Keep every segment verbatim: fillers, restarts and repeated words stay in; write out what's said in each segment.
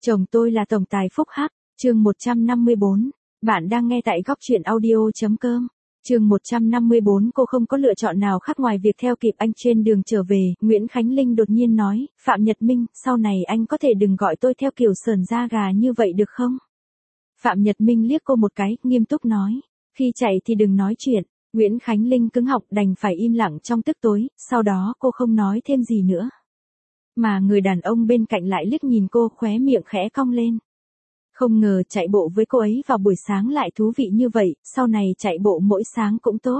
Chồng tôi là tổng tài phúc hắc, chương một trăm năm mươi bốn. Bạn đang nghe tại góc truyện audio.com. Chương một trăm năm mươi bốn. Cô không có lựa chọn nào khác ngoài việc theo kịp anh trên đường trở về. Nguyễn Khánh Linh đột nhiên nói, Phạm Nhật Minh, sau này anh có thể đừng gọi tôi theo kiểu sờn da gà như vậy được không? Phạm Nhật Minh liếc cô một cái, nghiêm túc nói, khi chạy thì đừng nói chuyện. Nguyễn Khánh Linh cứng họng đành phải im lặng trong tức tối, sau đó cô không nói thêm gì nữa. Mà người đàn ông bên cạnh lại liếc nhìn cô, khóe miệng khẽ cong lên. Không ngờ chạy bộ với cô ấy vào buổi sáng lại thú vị như vậy, sau này chạy bộ mỗi sáng cũng tốt.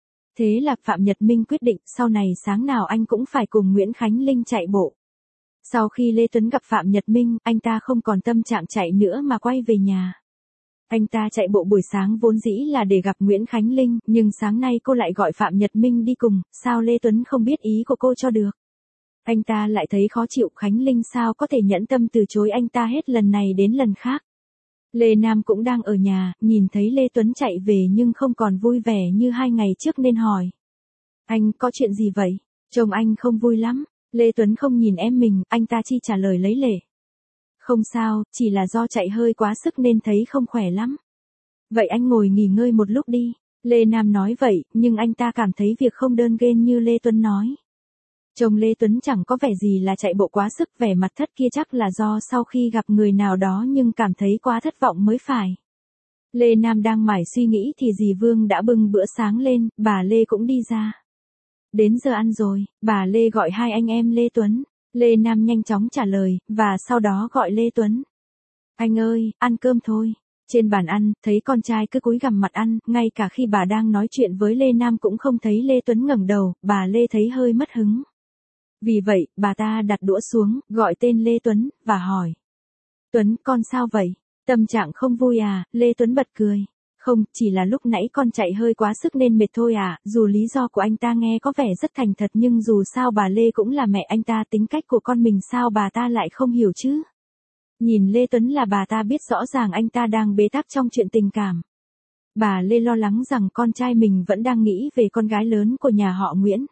Thế là Phạm Nhật Minh quyết định sau này sáng nào anh cũng phải cùng Nguyễn Khánh Linh chạy bộ. Sau khi Lê Tuấn gặp Phạm Nhật Minh, anh ta không còn tâm trạng chạy nữa mà quay về nhà. Anh ta chạy bộ buổi sáng vốn dĩ là để gặp Nguyễn Khánh Linh, nhưng sáng nay cô lại gọi Phạm Nhật Minh đi cùng, sao Lê Tuấn không biết ý của cô cho được. Anh ta lại thấy khó chịu, Khánh Linh sao có thể nhẫn tâm từ chối anh ta hết lần này đến lần khác. Lê Nam cũng đang ở nhà, nhìn thấy Lê Tuấn chạy về nhưng không còn vui vẻ như hai ngày trước nên hỏi. Anh có chuyện gì vậy? Trông anh không vui lắm. Lê Tuấn không nhìn em mình, anh ta chỉ trả lời lấy lệ. Không sao, chỉ là do chạy hơi quá sức nên thấy không khỏe lắm. Vậy anh ngồi nghỉ ngơi một lúc đi. Lê Nam nói vậy, nhưng anh ta cảm thấy việc không đơn giản như Lê Tuấn nói. Chồng Lê Tuấn chẳng có vẻ gì là chạy bộ quá sức, vẻ mặt thất kia chắc là do sau khi gặp người nào đó nhưng cảm thấy quá thất vọng mới phải. Lê Nam đang mải suy nghĩ thì dì Vương đã bưng bữa sáng lên, bà Lê cũng đi ra. Đến giờ ăn rồi, bà Lê gọi hai anh em Lê Tuấn. Lê Nam nhanh chóng trả lời, và sau đó gọi Lê Tuấn. Anh ơi, ăn cơm thôi. Trên bàn ăn, thấy con trai cứ cúi gằm mặt ăn, ngay cả khi bà đang nói chuyện với Lê Nam cũng không thấy Lê Tuấn ngẩng đầu, bà Lê thấy hơi mất hứng. Vì vậy, bà ta đặt đũa xuống, gọi tên Lê Tuấn, và hỏi. Tuấn, con sao vậy? Tâm trạng không vui à? Lê Tuấn bật cười. Không, chỉ là lúc nãy con chạy hơi quá sức nên mệt thôi à, dù lý do của anh ta nghe có vẻ rất thành thật nhưng dù sao bà Lê cũng là mẹ anh ta, tính cách của con mình sao bà ta lại không hiểu chứ? Nhìn Lê Tuấn là bà ta biết rõ ràng anh ta đang bế tắc trong chuyện tình cảm. Bà Lê lo lắng rằng con trai mình vẫn đang nghĩ về con gái lớn của nhà họ Nguyễn.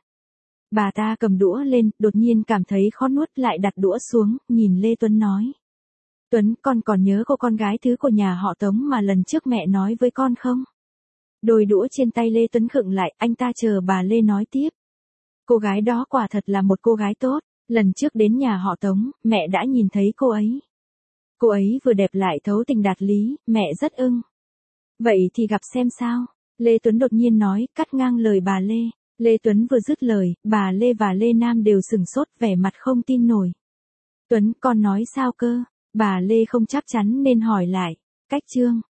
Bà ta cầm đũa lên, đột nhiên cảm thấy khó nuốt lại đặt đũa xuống, nhìn Lê Tuấn nói. Tuấn, con còn nhớ cô con gái thứ của nhà họ Tống mà lần trước mẹ nói với con không? Đôi đũa trên tay Lê Tuấn khựng lại, anh ta chờ bà Lê nói tiếp. Cô gái đó quả thật là một cô gái tốt, lần trước đến nhà họ Tống, mẹ đã nhìn thấy cô ấy. Cô ấy vừa đẹp lại thấu tình đạt lý, mẹ rất ưng. Vậy thì gặp xem sao? Lê Tuấn đột nhiên nói, cắt ngang lời bà Lê. Lê Tuấn vừa dứt lời, bà Lê và Lê Nam đều sửng sốt, vẻ mặt không tin nổi. Tuấn, con nói sao cơ? Bà Lê không chắc chắn nên hỏi lại. Cách chương.